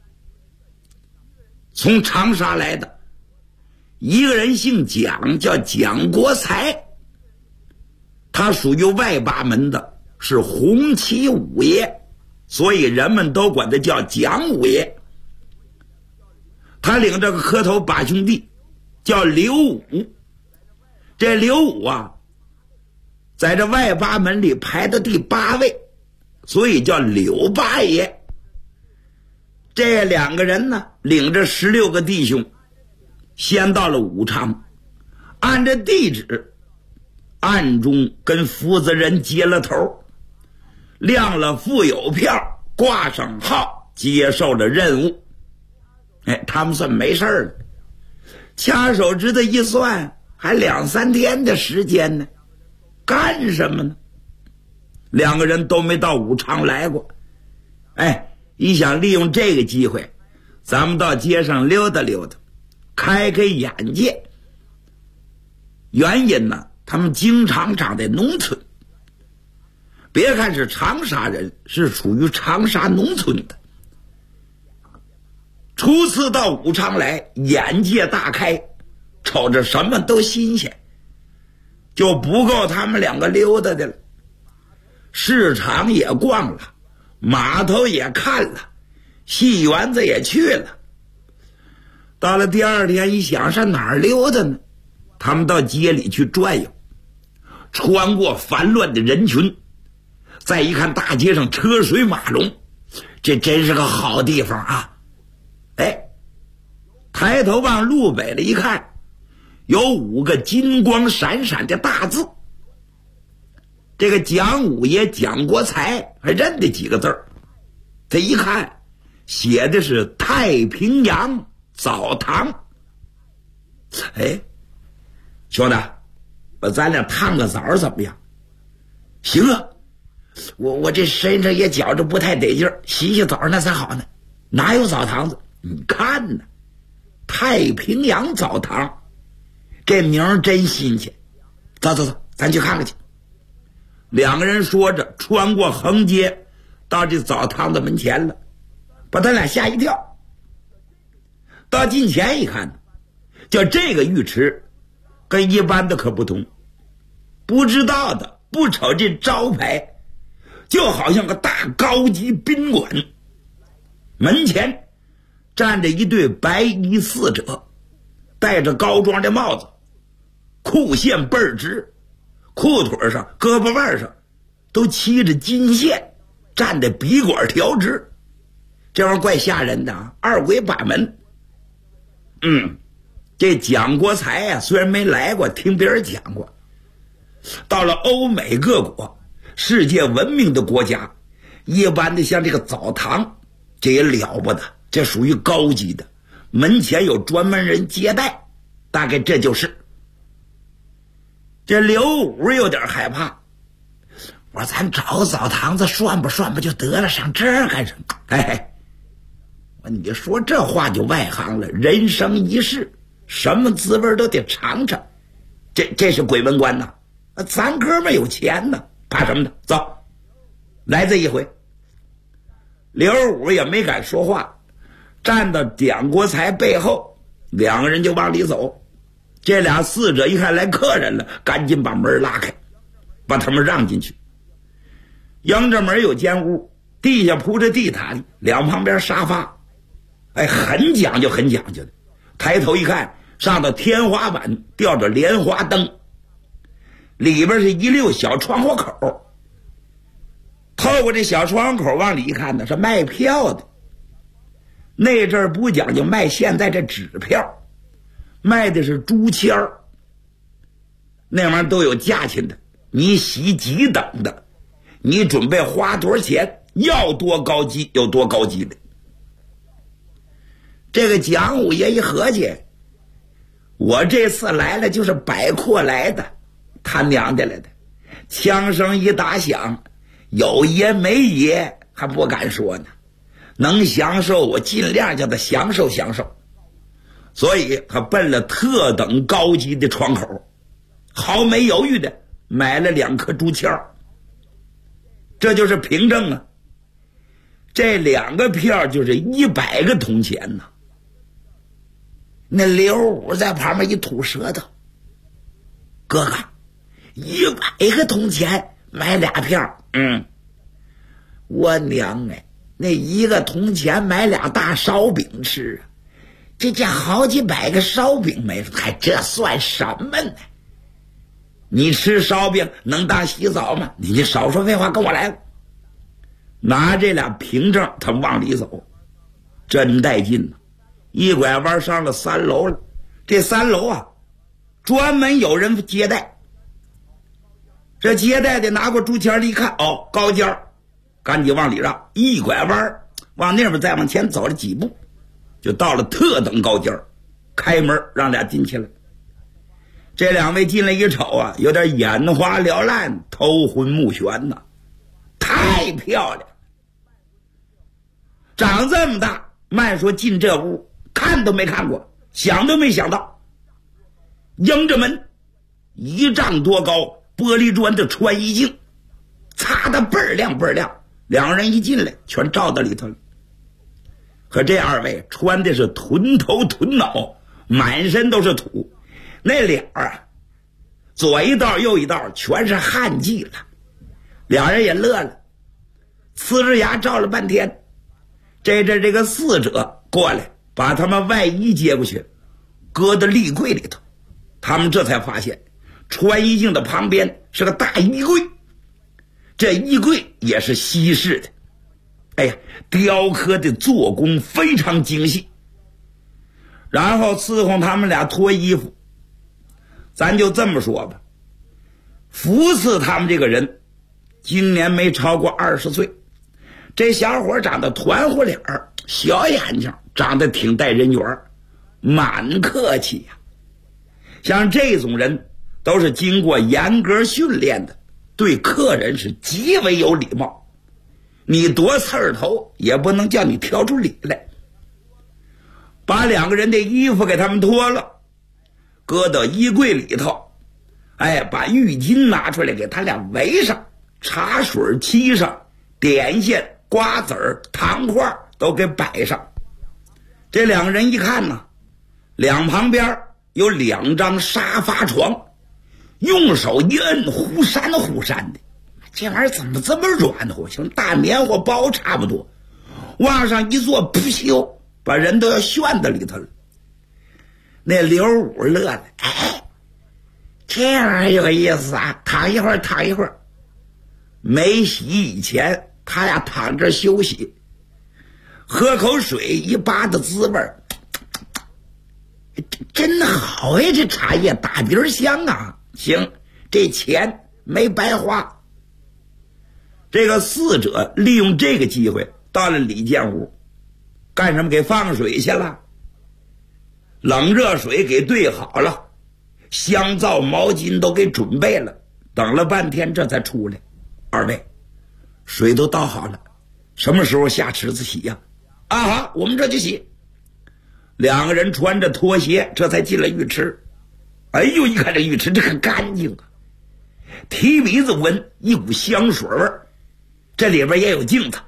从长沙来的，一个人姓蒋，叫蒋国才，他属于外八门的，是红旗五爷，所以人们都管他叫蒋五爷。他领这个磕头八兄弟叫刘武，这刘武啊在这外八门里排到第8位，所以叫柳八爷。这两个人呢领着16个弟兄先到了武昌，按着地址暗中跟负责人接了头，亮了富有票，挂上号，接受了任务。他们算没事了，掐手指头一算，还2、3天的时间呢，干什么呢？两个人都没到武昌来过，一想利用这个机会，咱们到街上溜达溜达，开开眼界。原因呢，他们经常长在农村，别看是长沙人，是属于长沙农村的。初次到武昌来，眼界大开，瞅着什么都新鲜，就不够他们两个溜达的了。市场也逛了，码头也看了，戏园子也去了。到了第2天，一想上哪儿溜达呢？他们到街里去转悠，穿过烦乱的人群，再一看大街上车水马龙，这真是个好地方啊！抬头往路北了一看，有5个金光闪闪的大字。这个蒋五爷蒋国才还认得几个字儿，他一看写的是太平洋澡堂。兄弟，把咱俩烫个澡怎么样？行啊，我这身上也觉着不太得劲儿，洗洗澡那才好呢。哪有澡堂子？你看呢，太平洋澡堂，这名儿真新鲜。走，咱去看看去。两个人说着，穿过横街，到这澡堂的门前了，把他俩吓一跳。到近前一看，就这个浴池跟一般的可不同，不知道的不瞅这招牌，就好像个大高级宾馆。门前站着一对白衣侍者，戴着高装的帽子，裤线倍儿直，裤腿上胳膊腕上都漆着金线，站得笔管调直，这玩意儿怪吓人的啊，2鬼把门。这蒋国才啊，虽然没来过，听别人讲过，到了欧美各国世界闻名的国家，一般的像这个澡堂，这也了不得，这属于高级的，门前有专门人接待，大概这就是。这刘武有点害怕，我说咱找个澡堂子涮吧就得了，上这儿干什么？你说这话就外行了，人生一世，什么滋味都得尝尝。这是鬼门关呐，咱哥们有钱呢，怕什么呢？走，来这一回。刘武也没敢说话，站到蒋国才背后，两个人就往里走。这俩侍者一看来客人了，赶紧把门拉开，把他们让进去。迎着门有间屋，地下铺着地毯，两旁边沙发，很讲究的。抬头一看，上头天花板吊着莲花灯，里边是一溜小窗户口。透过这小窗口往里一看呢，是卖票的。那阵儿不讲究卖现在这纸票，卖的是朱签儿，那玩意儿都有价钱的， 你洗几等的，你准备花多少钱，要多高级有多高级的。这个蒋五爷一合计，我这次来了就是摆阔来的，他娘的来的。枪声一打响，有爷没爷还不敢说呢，能享受我尽量叫他享受享受。所以他奔了特等高级的窗口，毫没犹豫的买了2颗竹签，这就是凭证啊。这2个票就是100个铜钱呐。那刘武在旁边一吐舌头，哥哥，100个铜钱买2票，我娘哎，那1个铜钱买2大烧饼吃啊，这好几百个烧饼没，还这算什么呢？你吃烧饼能当洗澡吗？你少说废话，跟我来了。拿这俩凭证，他往里走，真带劲呢。一拐弯上了3楼了，这3楼啊，专门有人接待。这接待的拿过竹签一看，哦，高间，赶紧往里让，一拐弯往那边再往前走了几步，就到了特等高间，开门让俩进去了。这2位进来一瞅啊，有点眼花缭乱，头昏目眩呐，太漂亮，长这么大，慢说进这屋看都没看过，想都没想到。迎着门1丈多高玻璃砖的穿衣镜，擦得倍儿亮倍儿亮，2个人一进来全照到里头了。可这2位穿的是臀头臀脑，满身都是土，那脸啊，左一道右一道全是汗迹了。2人也乐了，呲着牙照了半天。这个4者过来把他们外衣接过去，搁到立柜里头。他们这才发现穿衣镜的旁边是个大衣柜，这衣柜也是西式的，哎呀，雕刻的做工非常精细。然后伺候他们俩脱衣服。咱就这么说吧，扶持他们这个人今年没超过20岁，这小伙长得团乎脸儿，小眼睛，长得挺带人缘，蛮客气呀。像这种人都是经过严格训练的，对客人是极为有礼貌，你多刺儿头也不能叫你挑出理来。把2个人的衣服给他们脱了，搁到衣柜里头，哎，把浴巾拿出来给他俩围上，茶水沏上，点心瓜子儿糖块都给摆上。这2个人一看呢，两旁边有2张沙发床，用手一摁，忽闪忽闪的，这玩意儿怎么这么软乎，像大棉花包差不多。往上一坐，噗咻，把人都要旋到里头了。那刘武乐了，哎，这玩意儿有意思啊，躺一会儿躺一会儿。没洗以前他俩躺这休息，喝口水一扒的滋味儿，真好呀，这茶叶打鼻香啊。行，这钱没白花。这个4者利用这个机会到了里间屋，干什么？给放水去了，冷热水给兑好了，香皂毛巾都给准备了，等了半天这才出来。2位，水都倒好了，什么时候下池子洗呀？啊好，我们这就洗。2个人穿着拖鞋这才进了浴池。哎呦，一看这浴池这可干净啊，提鼻子闻一股香水味，这里边也有镜子，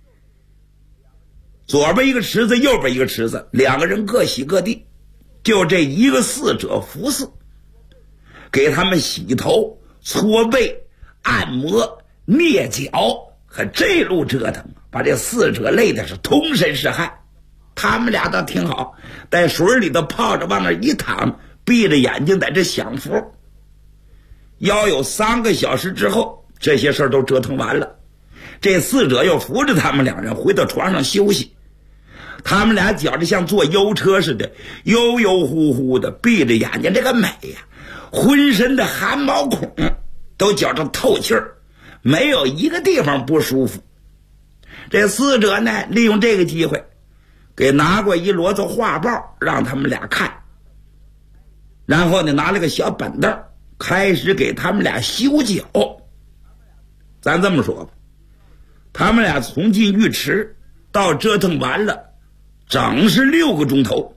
左边一个池子，右边一个池子，2个人各洗各地，就这一个4者服侍，给他们洗头、搓背、按摩、捏脚，和这路折腾，把这4者累的是通身是汗。他们俩倒挺好，在水里头泡着，往那一躺，闭着眼睛在这享福。要有3个小时之后，这些事儿都折腾完了，这4者又扶着他们2人回到床上休息。他们俩觉着像坐幽车似的，悠悠乎乎的，闭着眼睛，这个美呀，浑身的汗毛孔都觉着透气儿，没有一个地方不舒服。这死者呢，利用这个机会给拿过一摞子画报让他们俩看，然后呢拿了个小本子开始给他们俩修脚。咱这么说吧，他们俩从进浴池到折腾完了整是6个钟头。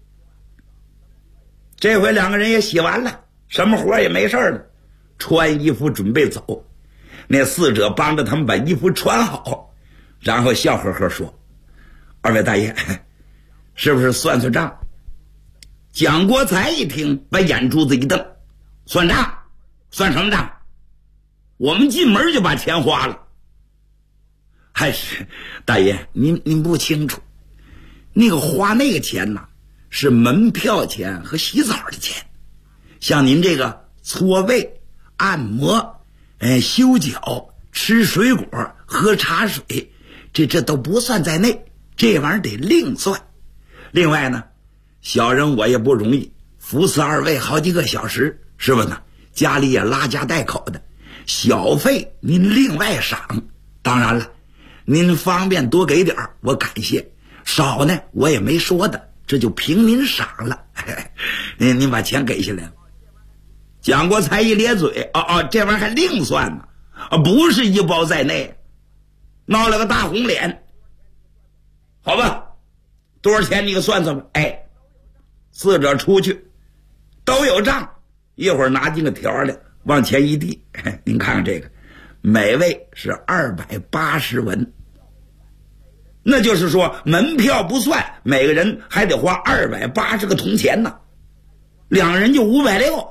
这回2个人也洗完了，什么活也没事了，穿衣服准备走。那死者帮着他们把衣服穿好，然后笑呵呵说：“二位大爷，是不是算算账？”蒋国才一听，把眼珠子一瞪：“算账？算什么账？我们进门就把钱花了。”还是大爷，您不清楚，那个花那个钱呐，是门票钱和洗澡的钱。像您这个搓背、按摩、修脚、吃水果、喝茶水，这都不算在内，这玩意儿得另算。另外呢，小人我也不容易服侍二位好几个小时，是吧呢？家里也拉家带口的，小费您另外赏。当然了，您方便多给点我感谢，少呢我也没说的，这就凭您赏了。您把钱给下来了。蒋国才一咧嘴，这玩意儿还另算呢，不是一包在内，闹了个大红脸。好吧，多少钱你给算算吧。死者出去都有账，一会儿拿进个条来往前一递，您看看这个，每位是280文，那就是说门票不算，每个人还得花280个铜钱呢，2人就560。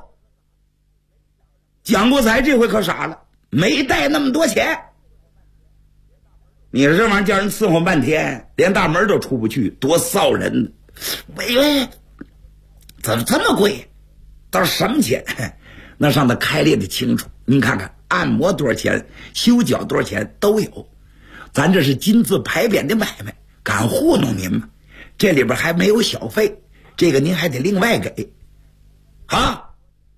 蒋国才这回可傻了，没带那么多钱。你说这玩意儿叫人伺候半天，连大门都出不去，多臊人！喂，怎么这么贵？到什么钱？那上头开列的清楚。您看看，按摩多少钱，修脚多少钱都有。咱这是金字牌匾的买卖，敢糊弄您吗？这里边还没有小费，这个您还得另外给。好，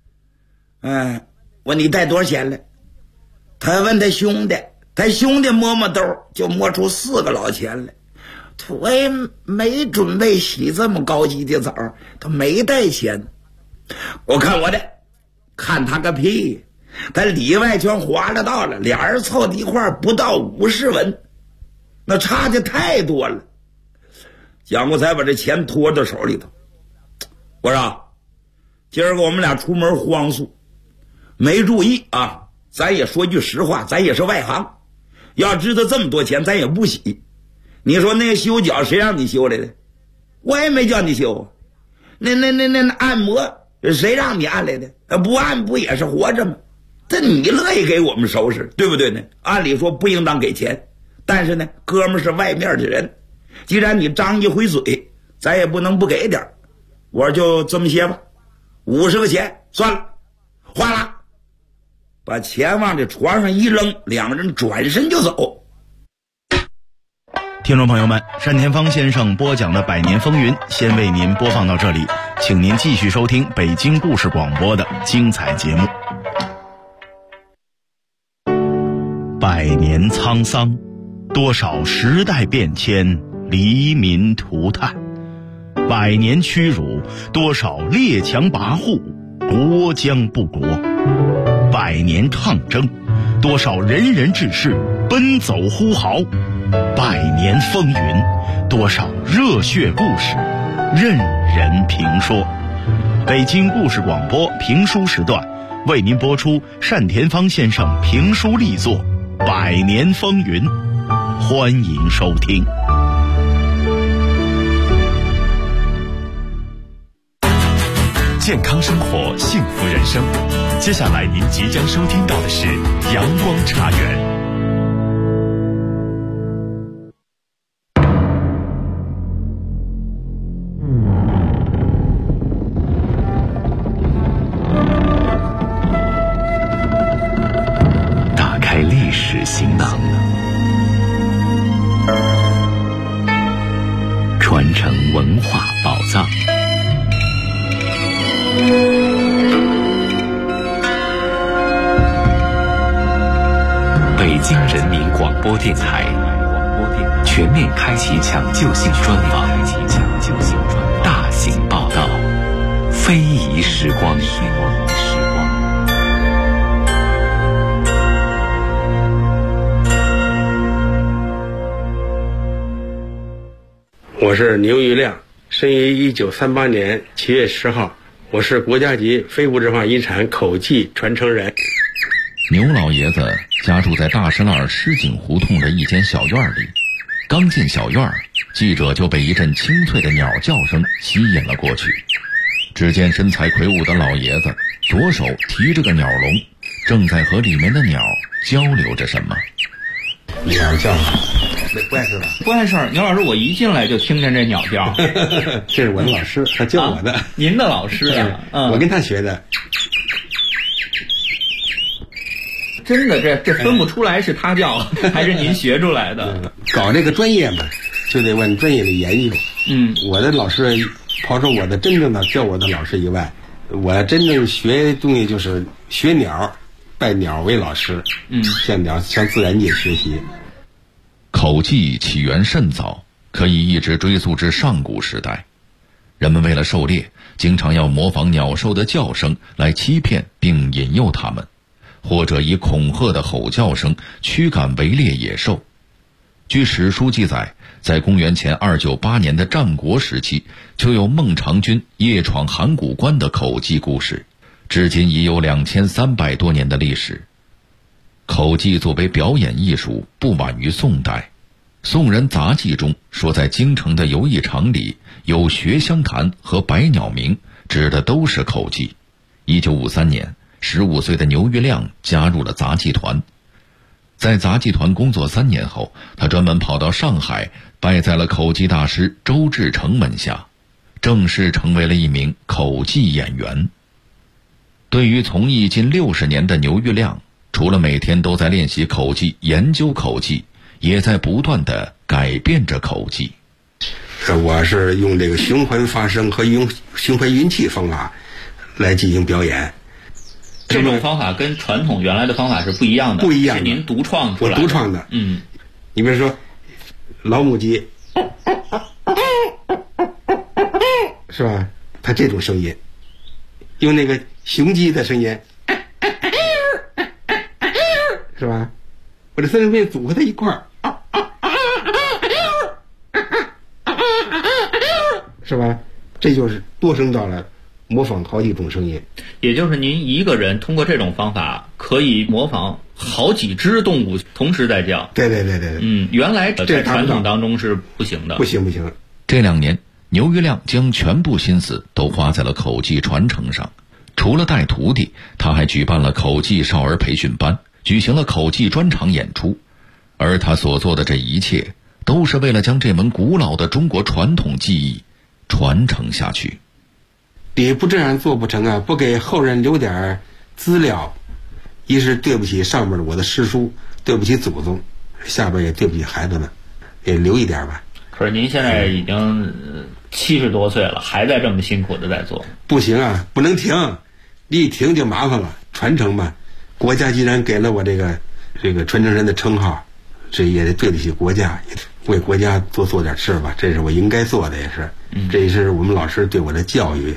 问你带多少钱来？他问他兄弟，他兄弟摸摸兜就摸出4个老钱来。我也没准备洗这么高级的澡，他没带钱。我看我的，看他个屁！他里外全划拉到了，俩人凑到一块不到50文，那差的太多了。蒋国才把这钱托到手里头，我说今儿个我们俩出门荒宿，没注意啊，咱也说句实话，咱也是外行，要知道这么多钱咱也不洗。你说那修脚谁让你修来的？我也没叫你修。那按摩谁让你按来的？不按不也是活着吗？这你乐意给我们收拾，对不对呢？按理说不应当给钱，但是呢，哥们是外面的人，既然你张一回嘴，咱也不能不给点。我说就这么些吧，50个钱算了，花了，把钱往这床上一扔，2个人转身就走。 听众朋友们，单田芳先生播讲的《百年风云》先为您播放到这里，请您继续收听北京故事广播的精彩节目。100年沧桑，多少时代变迁，黎民涂炭；100年屈辱，多少列强跋扈，国将不国；100年抗争，多少仁人志士奔走呼号；100年风云，多少热血故事任人评说。北京故事广播评书时段为您播出单田芳先生评书力作《100年风云》，欢迎收听。 健康生活，幸福人生。接下来您即将收听到的是阳光茶园。打开历史行囊，传承文化宝藏。 播电台，全面开启抢救性专访，大型报道，非遗时光。 我是牛玉亮，生于1938年7月10号，我是国家级非物质文化遗产口技传承人。 牛老爷子家住在大石栏狮井胡同的一间小院里，刚进小院，记者就被一阵清脆的鸟叫声吸引了过去。只见身材魁梧的老爷子左手提着个鸟笼，正在和里面的鸟交流着什么。 鸟叫不碍事吧？ 不碍事。牛老师，我一进来就听见这鸟叫。 这是我的老师，他教我的。 您的老师啊？ 我跟他学的。 真的，这分不出来是他教还是您学出来的。 搞这个专业嘛，就得问专业的研究。我的老师，刨出我的真正的教我的老师以外，我真正学东西就是学鸟，拜鸟为老师。向自然界学习。 口技起源甚早，可以一直追溯至上古时代。人们为了狩猎，经常要模仿鸟兽的叫声来欺骗并引诱它们，或者以恐吓的吼叫声驱赶围猎野兽。据史书记载，在公元前298年的战国时期，就有孟尝君夜闯函谷关的口技故事，至今已有2300多年的历史。口技作为表演艺术，不晚于宋代。宋人杂记中说，在京城的游艺场里有学香坛和百鸟鸣，指的都是口技。1953年，15岁的牛玉亮加入了杂技团。在杂技团工作3年后，他专门跑到上海，拜在了口技大师周志成门下，正式成为了一名口技演员。对于从艺近60年的牛玉亮，除了每天都在练习口技、研究口技，也在不断地改变着口技。 我是用这个循环发声和用循环运气方法来进行表演。 这种方法跟传统原来的方法是不一样的， 不一样的， 是您独创出来的。 我独创的。你比如说老母鸡，是吧？它这种声音，用那个雄鸡的声音，是吧？我这三声变组合在一块儿，是吧？这就是多声道了，模仿好几种声音。 也就是您一个人通过这种方法可以模仿好几只动物同时在叫。 对。 原来在传统当中是不行的。 不行。 这2年，牛玉亮将全部心思都花在了口技传承上。除了带徒弟，他还举办了口技少儿培训班，举行了口技专场演出。而他所做的这一切，都是为了将这门古老的中国传统技艺传承下去。 你不这样做不成啊！不给后人留点资料，一是对不起上面的我的师叔，对不起祖宗，下边也对不起孩子们，也留一点吧。 可是您现在已经70多岁了，还在这么辛苦的在做。 不行啊，不能停，你一停就麻烦了。传承嘛，国家既然给了我这个传承人的称号，这也得对得起国家，也为国家多做点事吧，这是我应该做的，也是，这也是我们老师对我的教育。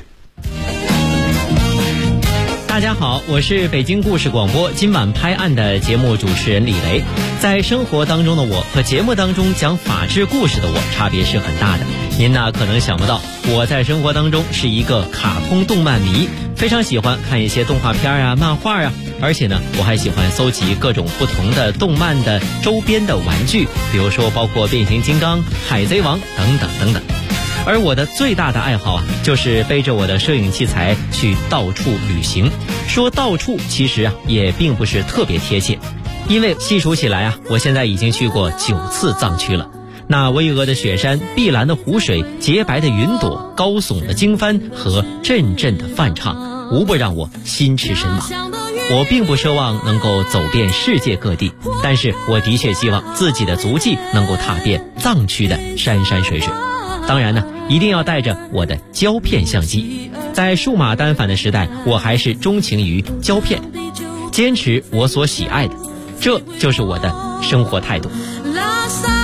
大家好，我是北京故事广播今晚拍案的节目主持人李雷。在生活当中的我和节目当中讲法治故事的我差别是很大的。您呢可能想不到，我在生活当中是一个卡通动漫迷，非常喜欢看一些动画片啊、漫画啊，而且呢我还喜欢搜集各种不同的动漫的周边的玩具，比如说包括变形金刚、海贼王等等等等。而我的最大的爱好啊，就是背着我的摄影器材去到处旅行。说到处其实啊也并不是特别贴切，因为细数起来啊，我现在已经去过9次藏区了。那巍峨的雪山、碧蓝的湖水、洁白的云朵、高耸的经幡和阵阵的梵唱，无不让我心驰神往。我并不奢望能够走遍世界各地，但是我的确希望自己的足迹能够踏遍藏区的山山水水。当然呢，一定要带着我的胶片相机。在数码单反的时代，我还是钟情于胶片，坚持我所喜爱的，这就是我的生活态度。 La